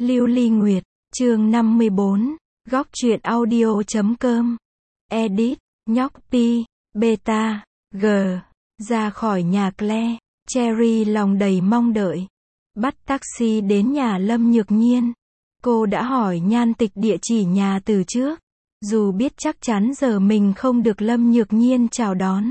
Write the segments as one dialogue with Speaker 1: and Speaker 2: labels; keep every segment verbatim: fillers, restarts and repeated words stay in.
Speaker 1: Lưu Ly Nguyệt, chương năm mươi bốn, góc truyện audio chấm com. Edit, nhóc Pi, Beta, G. Ra khỏi nhà Claire, Cherry lòng đầy mong đợi. Bắt taxi đến nhà Lâm Nhược Nhiên. Cô đã hỏi Nhan Tịch địa chỉ nhà từ trước. Dù biết chắc chắn giờ mình không được Lâm Nhược Nhiên chào đón.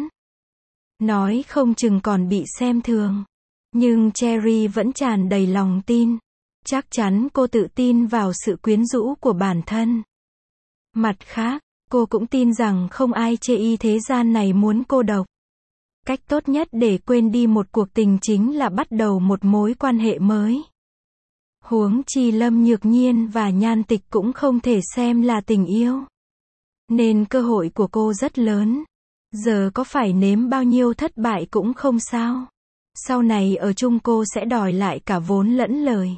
Speaker 1: Nói không chừng còn bị xem thường. Nhưng Cherry vẫn tràn đầy lòng tin. Chắc chắn cô tự tin vào sự quyến rũ của bản thân. Mặt khác, cô cũng tin rằng không ai chê thế gian này muốn cô độc. Cách tốt nhất để quên đi một cuộc tình chính là bắt đầu một mối quan hệ mới. Huống chi Lâm Nhược Nhiên và Nhan Tịch cũng không thể xem là tình yêu. Nên cơ hội của cô rất lớn. Giờ có phải nếm bao nhiêu thất bại cũng không sao. Sau này ở chung cô sẽ đòi lại cả vốn lẫn lời.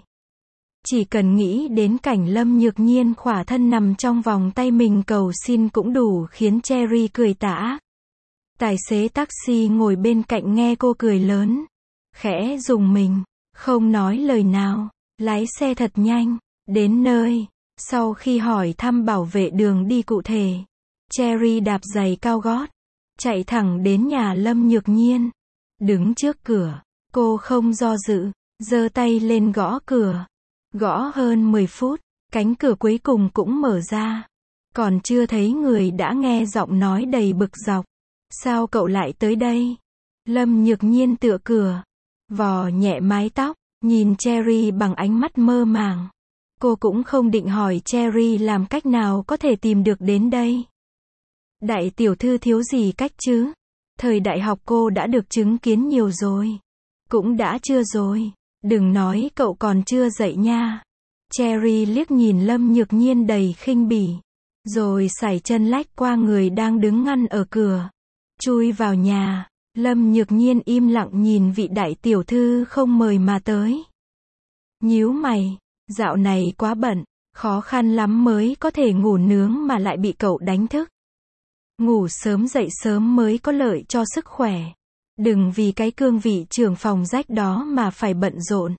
Speaker 1: Chỉ cần nghĩ đến cảnh Lâm Nhược Nhiên khỏa thân nằm trong vòng tay mình cầu xin cũng đủ khiến Cherry cười tả. Tài xế taxi ngồi bên cạnh nghe cô cười lớn. Khẽ rùng mình, không nói lời nào, lái xe thật nhanh. Đến nơi, sau khi hỏi thăm bảo vệ đường đi cụ thể, Cherry đạp giày cao gót, chạy thẳng đến nhà Lâm Nhược Nhiên. Đứng trước cửa, cô không do dự, giơ tay lên gõ cửa. Gõ hơn mười phút, cánh cửa cuối cùng cũng mở ra. Còn chưa thấy người đã nghe giọng nói đầy bực dọc. Sao cậu lại tới đây? Lâm Nhược Nhiên tựa cửa, vò nhẹ mái tóc, nhìn Cherry bằng ánh mắt mơ màng. Cô cũng không định hỏi Cherry làm cách nào có thể tìm được đến đây. Đại tiểu thư thiếu gì cách chứ? Thời đại học cô đã được chứng kiến nhiều rồi. Cũng đã chưa rồi. Đừng nói cậu còn chưa dậy nha. Cherry liếc nhìn Lâm Nhược Nhiên đầy khinh bỉ. Rồi sải chân lách qua người đang đứng ngăn ở cửa. Chui vào nhà. Lâm Nhược Nhiên im lặng nhìn vị đại tiểu thư không mời mà tới. Nhíu mày. Dạo này quá bận. Khó khăn lắm mới có thể ngủ nướng mà lại bị cậu đánh thức. Ngủ sớm dậy sớm mới có lợi cho sức khỏe. Đừng vì cái cương vị trưởng phòng rách đó mà phải bận rộn.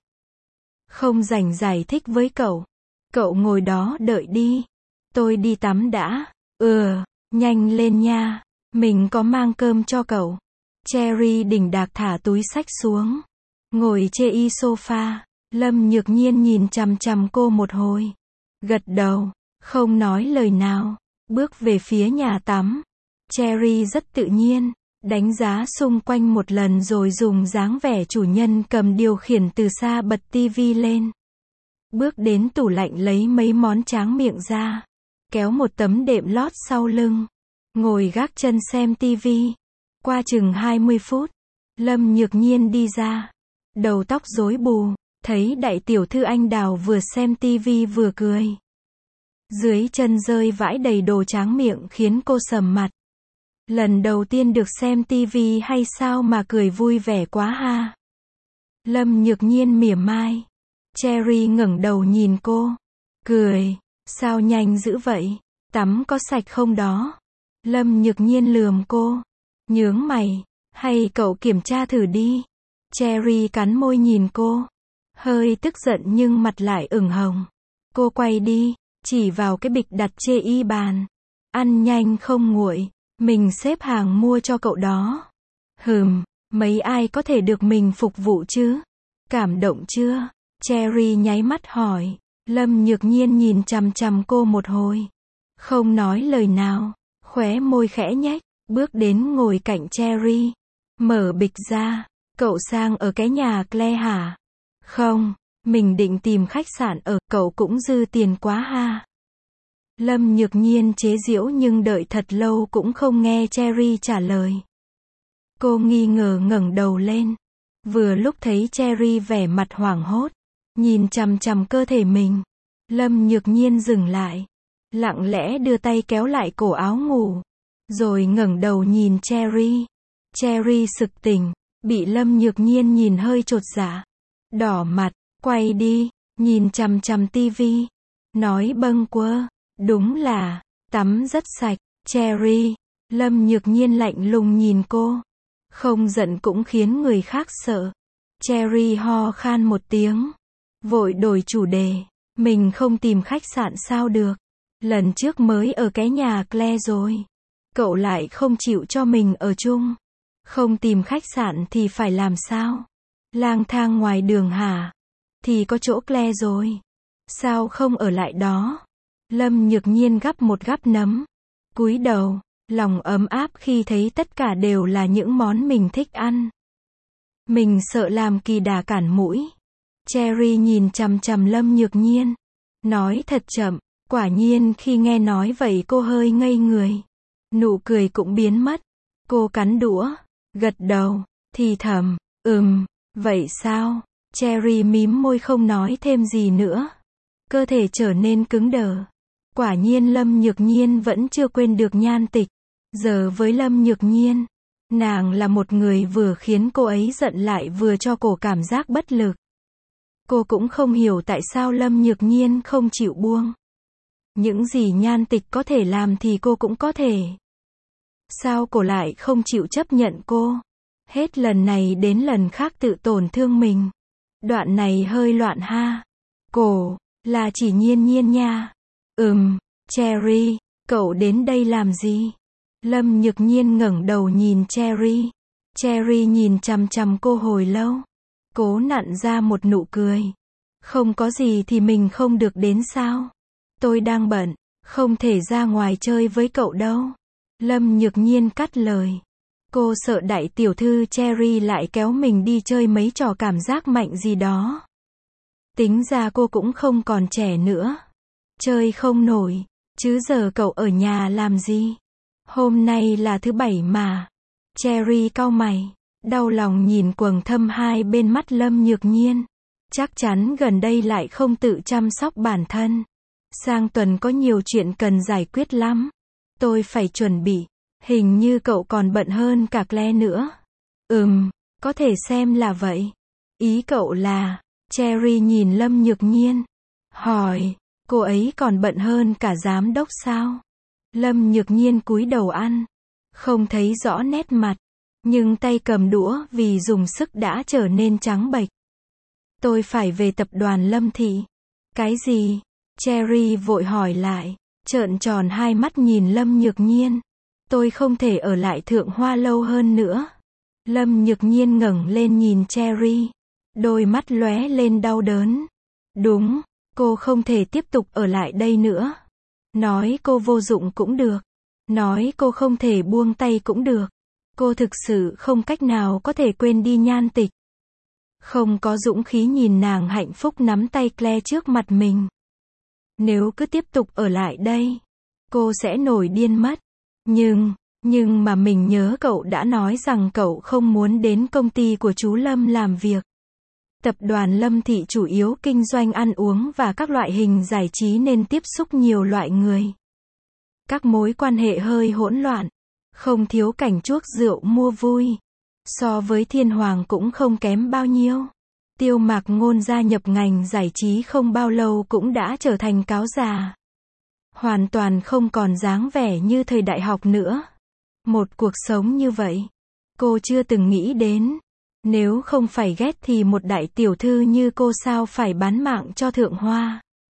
Speaker 1: Không rảnh giải thích với cậu. Cậu ngồi đó đợi đi. Tôi đi tắm đã. Ừ, nhanh lên nha. Mình có mang cơm cho cậu. Cherry đỉnh đạc thả túi xách xuống. Ngồi chê y sofa. Lâm Nhược Nhiên nhìn chằm chằm cô một hồi. Gật đầu, không nói lời nào. Bước về phía nhà tắm. Cherry rất tự nhiên. Đánh giá xung quanh một lần rồi dùng dáng vẻ chủ nhân cầm điều khiển từ xa bật tivi lên. Bước đến tủ lạnh lấy mấy món tráng miệng ra. Kéo một tấm đệm lót sau lưng. Ngồi gác chân xem tivi. Qua chừng hai mươi phút. Lâm Nhược Nhiên đi ra. Đầu tóc rối bù. Thấy đại tiểu thư anh đào vừa xem tivi vừa cười. Dưới chân rơi vãi đầy đồ tráng miệng khiến cô sầm mặt. Lần đầu tiên được xem tivi hay sao mà cười vui vẻ quá ha. Lâm Nhược Nhiên mỉa mai. Cherry ngẩng đầu nhìn cô. Cười. Sao nhanh dữ vậy? Tắm có sạch không đó? Lâm Nhược Nhiên lườm cô. Nhướng mày. Hay cậu kiểm tra thử đi. Cherry cắn môi nhìn cô. Hơi tức giận nhưng mặt lại ửng hồng. Cô quay đi. Chỉ vào cái bịch đặt chê y bàn. Ăn nhanh không nguội. Mình xếp hàng mua cho cậu đó. Hừm, mấy ai có thể được mình phục vụ chứ? Cảm động chưa? Cherry nháy mắt hỏi. Lâm Nhược Nhiên nhìn chằm chằm cô một hồi. Không nói lời nào. Khóe môi khẽ nhếch. Bước đến ngồi cạnh Cherry. Mở bịch ra. Cậu sang ở cái nhà Claire hả? Không, mình định tìm khách sạn ở. Cậu cũng dư tiền quá ha. Lâm Nhược Nhiên chế giễu nhưng đợi thật lâu cũng không nghe Cherry trả lời. Cô nghi ngờ ngẩng đầu lên. Vừa lúc thấy Cherry vẻ mặt hoảng hốt. Nhìn chằm chằm cơ thể mình. Lâm Nhược Nhiên dừng lại. Lặng lẽ đưa tay kéo lại cổ áo ngủ. Rồi ngẩng đầu nhìn Cherry. Cherry sực tỉnh. Bị Lâm Nhược Nhiên nhìn hơi chột dạ. Đỏ mặt, quay đi, nhìn chằm chằm tivi. Nói bâng quơ. Đúng là, tắm rất sạch, Cherry. Lâm Nhược Nhiên lạnh lùng nhìn cô. Không giận cũng khiến người khác sợ. Cherry ho khan một tiếng. Vội đổi chủ đề. Mình không tìm khách sạn sao được. Lần trước mới ở cái nhà Claire rồi. Cậu lại không chịu cho mình ở chung. Không tìm khách sạn thì phải làm sao? Lang thang ngoài đường hả? Thì có chỗ Claire rồi. Sao không ở lại đó? Lâm Nhược Nhiên gắp một gắp nấm. Cúi đầu, lòng ấm áp khi thấy tất cả đều là những món mình thích ăn. Mình sợ làm kỳ đà cản mũi. Cherry nhìn chằm chằm Lâm Nhược Nhiên. Nói thật chậm, quả nhiên khi nghe nói vậy cô hơi ngây người. Nụ cười cũng biến mất. Cô cắn đũa, gật đầu, thì thầm, ừm, vậy sao? Cherry mím môi không nói thêm gì nữa. Cơ thể trở nên cứng đờ. Quả nhiên Lâm Nhược Nhiên vẫn chưa quên được Nhan Tịch. Giờ với Lâm Nhược Nhiên, nàng là một người vừa khiến cô ấy giận lại vừa cho cô cảm giác bất lực. Cô cũng không hiểu tại sao Lâm Nhược Nhiên không chịu buông. Những gì Nhan Tịch có thể làm thì cô cũng có thể. Sao cô lại không chịu chấp nhận cô? Hết lần này đến lần khác tự tổn thương mình. Đoạn này hơi loạn ha. Cô, là chỉ Nhiên Nhiên nha. Ừm, Cherry, cậu đến đây làm gì? Lâm Nhược Nhiên ngẩng đầu nhìn Cherry. Cherry nhìn chằm chằm cô hồi lâu. Cố nặn ra một nụ cười. Không có gì thì mình không được đến sao? Tôi đang bận, không thể ra ngoài chơi với cậu đâu. Lâm Nhược Nhiên cắt lời. Cô sợ đại tiểu thư Cherry lại kéo mình đi chơi mấy trò cảm giác mạnh gì đó. Tính ra cô cũng không còn trẻ nữa. Chơi không nổi, chứ giờ cậu ở nhà làm gì? Hôm nay là thứ bảy mà. Cherry cau mày, đau lòng nhìn quầng thâm hai bên mắt Lâm Nhược Nhiên. Chắc chắn gần đây lại không tự chăm sóc bản thân. Sang tuần có nhiều chuyện cần giải quyết lắm. Tôi phải chuẩn bị. Hình như cậu còn bận hơn cả Claire nữa. Ừm, có thể xem là vậy. Ý cậu là, Cherry nhìn Lâm Nhược Nhiên. Hỏi, cô ấy còn bận hơn cả giám đốc sao? Lâm Nhược Nhiên cúi đầu ăn. Không thấy rõ nét mặt. Nhưng tay cầm đũa vì dùng sức đã trở nên trắng bệch. Tôi phải về tập đoàn Lâm Thị. Cái gì? Cherry vội hỏi lại. Trợn tròn hai mắt nhìn Lâm Nhược Nhiên. Tôi không thể ở lại Thượng Hoa lâu hơn nữa. Lâm Nhược Nhiên ngẩng lên nhìn Cherry. Đôi mắt lóe lên đau đớn. Đúng, cô không thể tiếp tục ở lại đây nữa. Nói cô vô dụng cũng được. Nói cô không thể buông tay cũng được. Cô thực sự không cách nào có thể quên đi Nhan Tịch. Không có dũng khí nhìn nàng hạnh phúc nắm tay Claire trước mặt mình. Nếu cứ tiếp tục ở lại đây, cô sẽ nổi điên mất. Nhưng, nhưng mà mình nhớ cậu đã nói rằng cậu không muốn đến công ty của chú Lâm làm việc. Tập đoàn Lâm Thị chủ yếu kinh doanh ăn uống và các loại hình giải trí nên tiếp xúc nhiều loại người. Các mối quan hệ hơi hỗn loạn, không thiếu cảnh chuốc rượu mua vui. So với Thiên Hoàng cũng không kém bao nhiêu. Tiêu Mạc Ngôn gia nhập ngành giải trí không bao lâu cũng đã trở thành cáo già. Hoàn toàn không còn dáng vẻ như thời đại học nữa. Một cuộc sống như vậy, cô chưa từng nghĩ đến. Nếu không phải ghét thì một đại tiểu thư như cô sao phải bán mạng cho Thượng Hoa.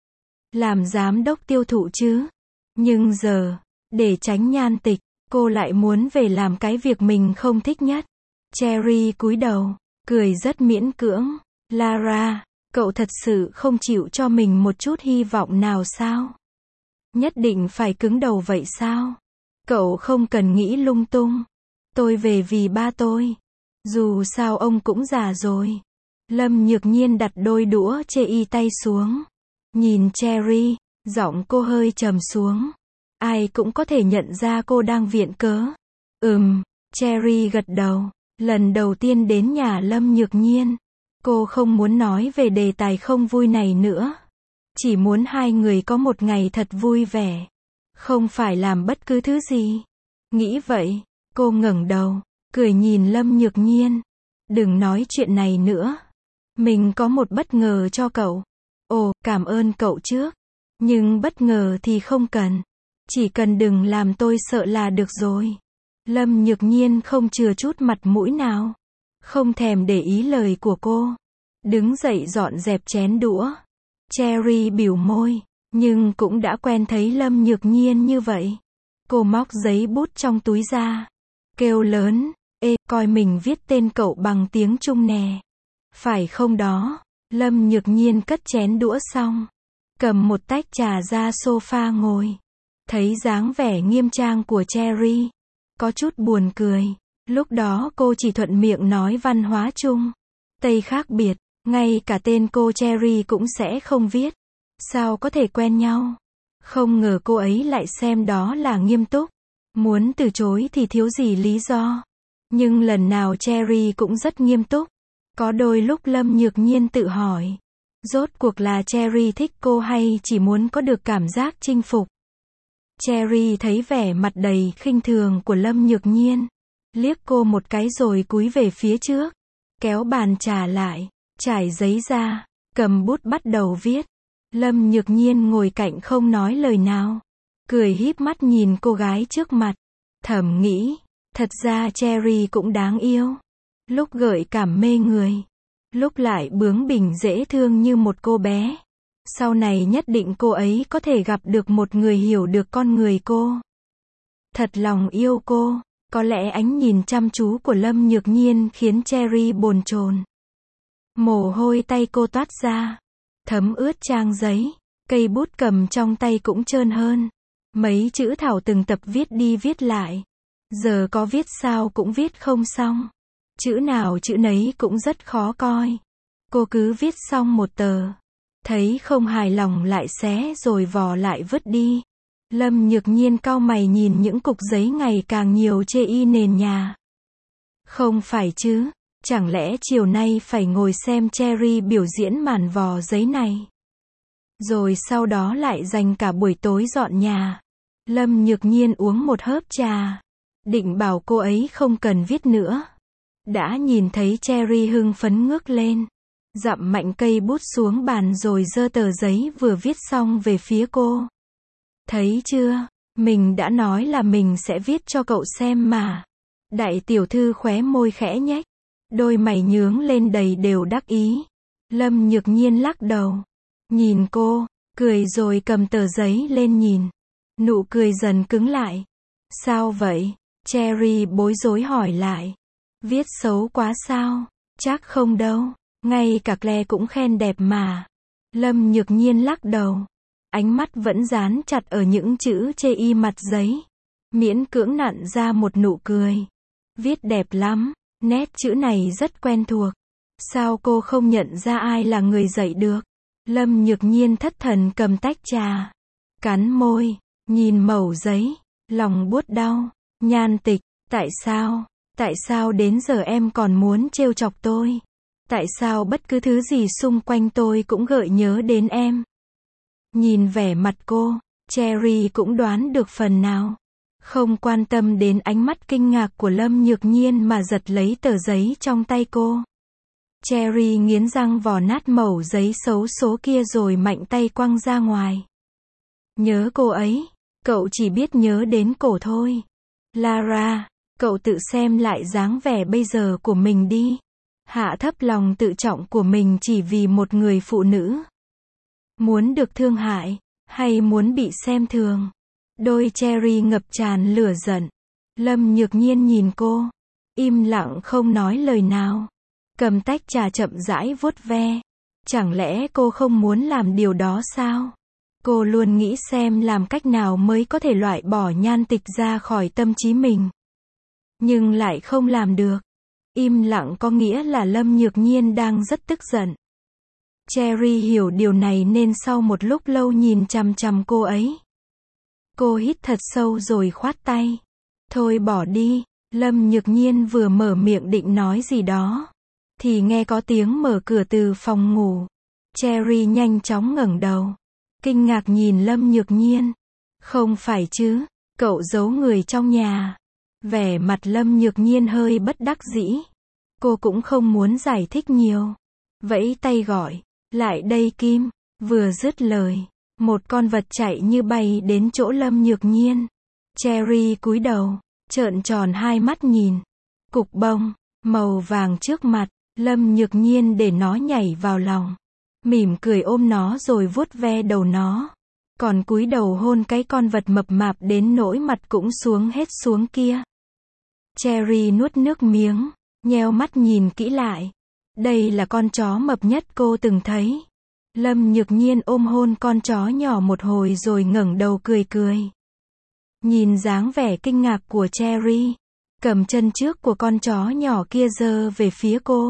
Speaker 1: Làm giám đốc tiêu thụ chứ. Nhưng giờ, để tránh Nhan Tịch, cô lại muốn về làm cái việc mình không thích nhất. Cherry cúi đầu, cười rất miễn cưỡng. Lara, cậu thật sự không chịu cho mình một chút hy vọng nào sao? Nhất định phải cứng đầu vậy sao? Cậu không cần nghĩ lung tung. Tôi về vì ba tôi. Dù sao ông cũng già rồi. Lâm Nhược Nhiên đặt đôi đũa chê y tay xuống. Nhìn Cherry, giọng cô hơi trầm xuống. Ai cũng có thể nhận ra cô đang viện cớ. Ừm, Cherry gật đầu. Lần đầu tiên đến nhà Lâm Nhược Nhiên, cô không muốn nói về đề tài không vui này nữa. Chỉ muốn hai người có một ngày thật vui vẻ. Không phải làm bất cứ thứ gì. Nghĩ vậy, cô ngẩng đầu, cười nhìn Lâm Nhược Nhiên. Đừng nói chuyện này nữa. Mình có một bất ngờ cho cậu. Ồ, cảm ơn cậu trước. Nhưng bất ngờ thì không cần. Chỉ cần đừng làm tôi sợ là được rồi. Lâm Nhược Nhiên không chừa chút mặt mũi nào. Không thèm để ý lời của cô. Đứng dậy dọn dẹp chén đũa. Cherry bỉu môi, nhưng cũng đã quen thấy Lâm Nhược Nhiên như vậy. Cô móc giấy bút trong túi ra, kêu lớn, ê, coi mình viết tên cậu bằng tiếng Trung nè. Phải không đó? Lâm Nhược Nhiên cất chén đũa xong, cầm một tách trà ra sofa ngồi. Thấy dáng vẻ nghiêm trang của Cherry, có chút buồn cười. Lúc đó cô chỉ thuận miệng nói văn hóa Trung Tây khác biệt, ngay cả tên cô Cherry cũng sẽ không viết. Sao có thể quen nhau? Không ngờ cô ấy lại xem đó là nghiêm túc. Muốn từ chối thì thiếu gì lý do. Nhưng lần nào Cherry cũng rất nghiêm túc. Có đôi lúc Lâm Nhược Nhiên tự hỏi, rốt cuộc là Cherry thích cô hay chỉ muốn có được cảm giác chinh phục. Cherry thấy vẻ mặt đầy khinh thường của Lâm Nhược Nhiên, liếc cô một cái rồi cúi về phía trước, kéo bàn trà lại, trải giấy ra, cầm bút bắt đầu viết. Lâm Nhược Nhiên ngồi cạnh không nói lời nào, cười híp mắt nhìn cô gái trước mặt, thầm nghĩ, thật ra Cherry cũng đáng yêu. Lúc gợi cảm mê người, lúc lại bướng bỉnh dễ thương như một cô bé. Sau này nhất định cô ấy có thể gặp được một người hiểu được con người cô, thật lòng yêu cô. Có lẽ ánh nhìn chăm chú của Lâm Nhược Nhiên khiến Cherry bồn chồn. Mồ hôi tay cô toát ra, thấm ướt trang giấy, cây bút cầm trong tay cũng trơn hơn. Mấy chữ thảo từng tập viết đi viết lại, giờ có viết sao cũng viết không xong. Chữ nào chữ nấy cũng rất khó coi. Cô cứ viết xong một tờ, thấy không hài lòng lại xé rồi vò lại vứt đi. Lâm Nhược Nhiên cau mày nhìn những cục giấy ngày càng nhiều chê y nền nhà. Không phải chứ, chẳng lẽ chiều nay phải ngồi xem Cherry biểu diễn màn vò giấy này, rồi sau đó lại dành cả buổi tối dọn nhà. Lâm Nhược Nhiên uống một hớp trà, định bảo cô ấy không cần viết nữa. Đã nhìn thấy Cherry hưng phấn ngước lên, dặm mạnh cây bút xuống bàn rồi giơ tờ giấy vừa viết xong về phía cô. Thấy chưa, mình đã nói là mình sẽ viết cho cậu xem mà. Đại tiểu thư khóe môi khẽ nhếch, đôi mày nhướng lên đầy đều đắc ý. Lâm Nhược Nhiên lắc đầu, nhìn cô, cười rồi cầm tờ giấy lên nhìn. Nụ cười dần cứng lại. Sao vậy? Cherry bối rối hỏi lại. Viết xấu quá sao? Chắc không đâu, ngay cả Claire cũng khen đẹp mà. Lâm Nhược Nhiên lắc đầu, ánh mắt vẫn dán chặt ở những chữ chê y mặt giấy, miễn cưỡng nặn ra một nụ cười. Viết đẹp lắm, nét chữ này rất quen thuộc. Sao cô không nhận ra ai là người dạy được? Lâm Nhược Nhiên thất thần cầm tách trà, cắn môi, nhìn mẩu giấy, lòng buốt đau. Nhan Tịch, tại sao? Tại sao đến giờ em còn muốn trêu chọc tôi? Tại sao bất cứ thứ gì xung quanh tôi cũng gợi nhớ đến em? Nhìn vẻ mặt cô, Cherry cũng đoán được phần nào. Không quan tâm đến ánh mắt kinh ngạc của Lâm Nhược Nhiên mà giật lấy tờ giấy trong tay cô. Cherry nghiến răng vò nát mẩu giấy xấu số kia rồi mạnh tay quăng ra ngoài. Nhớ cô ấy, cậu chỉ biết nhớ đến cổ thôi. Lara, cậu tự xem lại dáng vẻ bây giờ của mình đi. Hạ thấp lòng tự trọng của mình chỉ vì một người phụ nữ. Muốn được thương hại, hay muốn bị xem thường? Đôi Cherry ngập tràn lửa giận. Lâm Nhược Nhiên nhìn cô, im lặng không nói lời nào. Cầm tách trà chậm rãi vuốt ve. Chẳng lẽ cô không muốn làm điều đó sao? Cô luôn nghĩ xem làm cách nào mới có thể loại bỏ Nhan Tịch ra khỏi tâm trí mình. Nhưng lại không làm được. Im lặng có nghĩa là Lâm Nhược Nhiên đang rất tức giận. Cherry hiểu điều này nên sau một lúc lâu nhìn chằm chằm cô ấy. Cô hít thật sâu rồi khoát tay. Thôi bỏ đi. Lâm Nhược Nhiên vừa mở miệng định nói gì đó, thì nghe có tiếng mở cửa từ phòng ngủ. Cherry nhanh chóng ngẩng đầu, kinh ngạc nhìn Lâm Nhược Nhiên. Không phải chứ, cậu giấu người trong nhà. Vẻ mặt Lâm Nhược Nhiên hơi bất đắc dĩ. Cô cũng không muốn giải thích nhiều. Vẫy tay gọi, lại đây Kim. Vừa dứt lời, một con vật chạy như bay đến chỗ Lâm Nhược Nhiên. Cherry cúi đầu, trợn tròn hai mắt nhìn. Cục bông, màu vàng trước mặt, Lâm Nhược Nhiên để nó nhảy vào lòng. mỉm cười ôm nó rồi vuốt ve đầu nó. Còn cúi đầu hôn cái con vật mập mạp đến nỗi mặt cũng xuống hết xuống kia. Cherry nuốt nước miếng, nheo mắt nhìn kỹ lại. Đây là con chó mập nhất cô từng thấy. Lâm Nhược Nhiên ôm hôn con chó nhỏ một hồi rồi ngẩng đầu cười cười. Nhìn dáng vẻ kinh ngạc của Cherry, cầm chân trước của con chó nhỏ kia giơ về phía cô.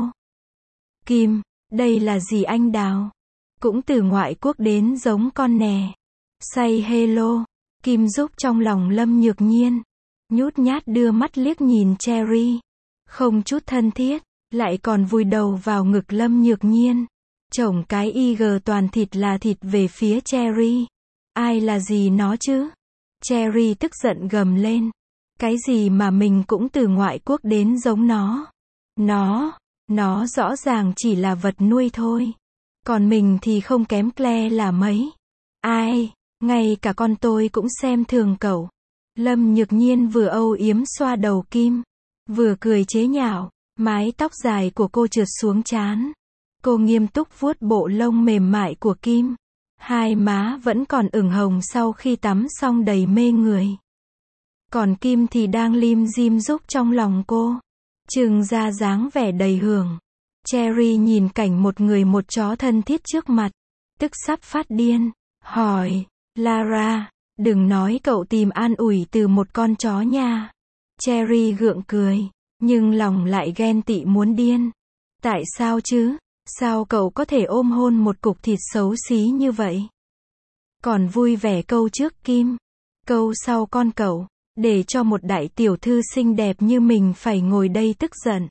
Speaker 1: Kim, đây là gì anh Đào? Cũng từ ngoại quốc đến giống con nè. Say hello, Kim giúp trong lòng Lâm Nhược Nhiên. Nhút nhát đưa mắt liếc nhìn Cherry. Không chút thân thiết, lại còn vùi đầu vào ngực Lâm Nhược Nhiên. Chổng cái i giê toàn thịt là thịt về phía Cherry. Ai là gì nó chứ? Cherry tức giận gầm lên. Cái gì mà mình cũng từ ngoại quốc đến giống nó? Nó, nó rõ ràng chỉ là vật nuôi thôi. Còn mình thì không kém Claire là mấy. Ai, ngay cả con tôi cũng xem thường cậu. Lâm Nhược Nhiên vừa âu yếm xoa đầu Kim, vừa cười chế nhạo, mái tóc dài của cô trượt xuống trán. Cô nghiêm túc vuốt bộ lông mềm mại của Kim. Hai má vẫn còn ửng hồng sau khi tắm xong đầy mê người. Còn Kim thì đang lim dim giúp trong lòng cô. Trừng ra dáng vẻ đầy hưởng. Cherry nhìn cảnh một người một chó thân thiết trước mặt. Tức sắp phát điên. Hỏi, Lara, đừng nói cậu tìm an ủi từ một con chó nha. Cherry gượng cười, nhưng lòng lại ghen tị muốn điên. Tại sao chứ? Sao cậu có thể ôm hôn một cục thịt xấu xí như vậy? Còn vui vẻ câu trước Kim, câu sau con cậu, để cho một đại tiểu thư xinh đẹp như mình phải ngồi đây tức giận.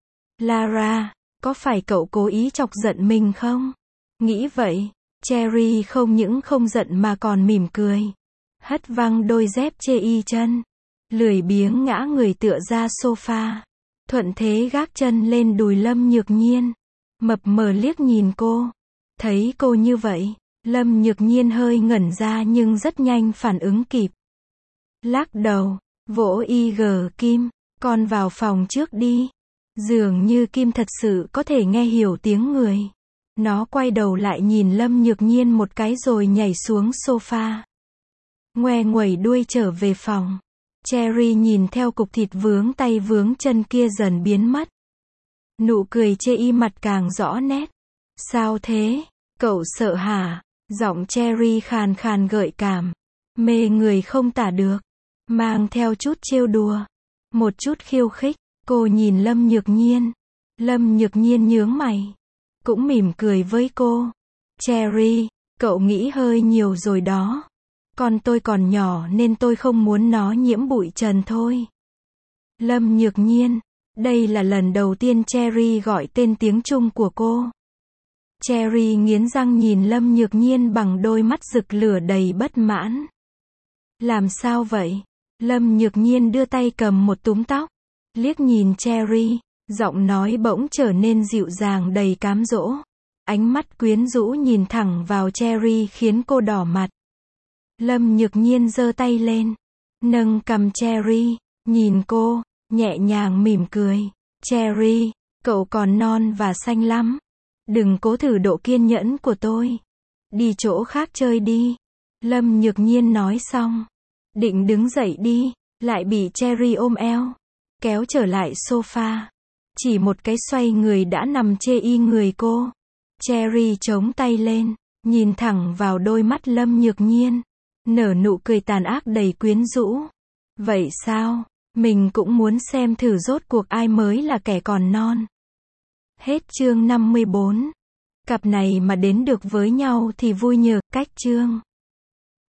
Speaker 1: Lara, có phải cậu cố ý chọc giận mình không? Nghĩ vậy, Cherry không những không giận mà còn mỉm cười. Hất văng đôi dép chê y chân. Lười biếng ngã người tựa ra sofa. Thuận thế gác chân lên đùi Lâm Nhược Nhiên. Mập mờ liếc nhìn cô. Thấy cô như vậy, Lâm Nhược Nhiên hơi ngẩn ra nhưng rất nhanh phản ứng kịp. Lắc đầu, vỗ y giê Kim, con vào phòng trước đi. Dường như Kim thật sự có thể nghe hiểu tiếng người. Nó quay đầu lại nhìn Lâm Nhược Nhiên một cái rồi nhảy xuống sofa. Ngoe nguẩy đuôi trở về phòng. Cherry nhìn theo cục thịt vướng tay vướng chân kia dần biến mất. Nụ cười chê y mặt càng rõ nét. Sao thế? Cậu sợ hả? Giọng Cherry khàn khàn gợi cảm. Mê người không tả được. Mang theo chút trêu đùa. Một chút khiêu khích. Cô nhìn Lâm Nhược Nhiên. Lâm Nhược Nhiên nhướng mày. Cũng mỉm cười với cô. Cherry, cậu nghĩ hơi nhiều rồi đó. Con tôi còn nhỏ nên tôi không muốn nó nhiễm bụi trần thôi. Lâm Nhược Nhiên. Đây là lần đầu tiên Cherry gọi tên tiếng Trung của cô. Cherry nghiến răng nhìn Lâm Nhược Nhiên bằng đôi mắt rực lửa đầy bất mãn. Làm sao vậy? Lâm Nhược Nhiên đưa tay cầm một túm tóc. Liếc nhìn Cherry, giọng nói bỗng trở nên dịu dàng đầy cám dỗ. Ánh mắt quyến rũ nhìn thẳng vào Cherry khiến cô đỏ mặt. Lâm Nhược Nhiên giơ tay lên, nâng cằm Cherry, nhìn cô, nhẹ nhàng mỉm cười. Cherry, cậu còn non và xanh lắm. Đừng cố thử độ kiên nhẫn của tôi. Đi chỗ khác chơi đi. Lâm Nhược Nhiên nói xong, định đứng dậy đi, lại bị Cherry ôm eo, kéo trở lại sofa. Chỉ một cái xoay người đã nằm chê y người cô. Cherry chống tay lên, nhìn thẳng vào đôi mắt Lâm Nhược Nhiên, nở nụ cười tàn ác đầy quyến rũ. Vậy sao? Mình cũng muốn xem thử rốt cuộc ai mới là kẻ còn non. Hết chương năm mươi bốn. Cặp này mà đến được với nhau thì vui nhờ cách chương.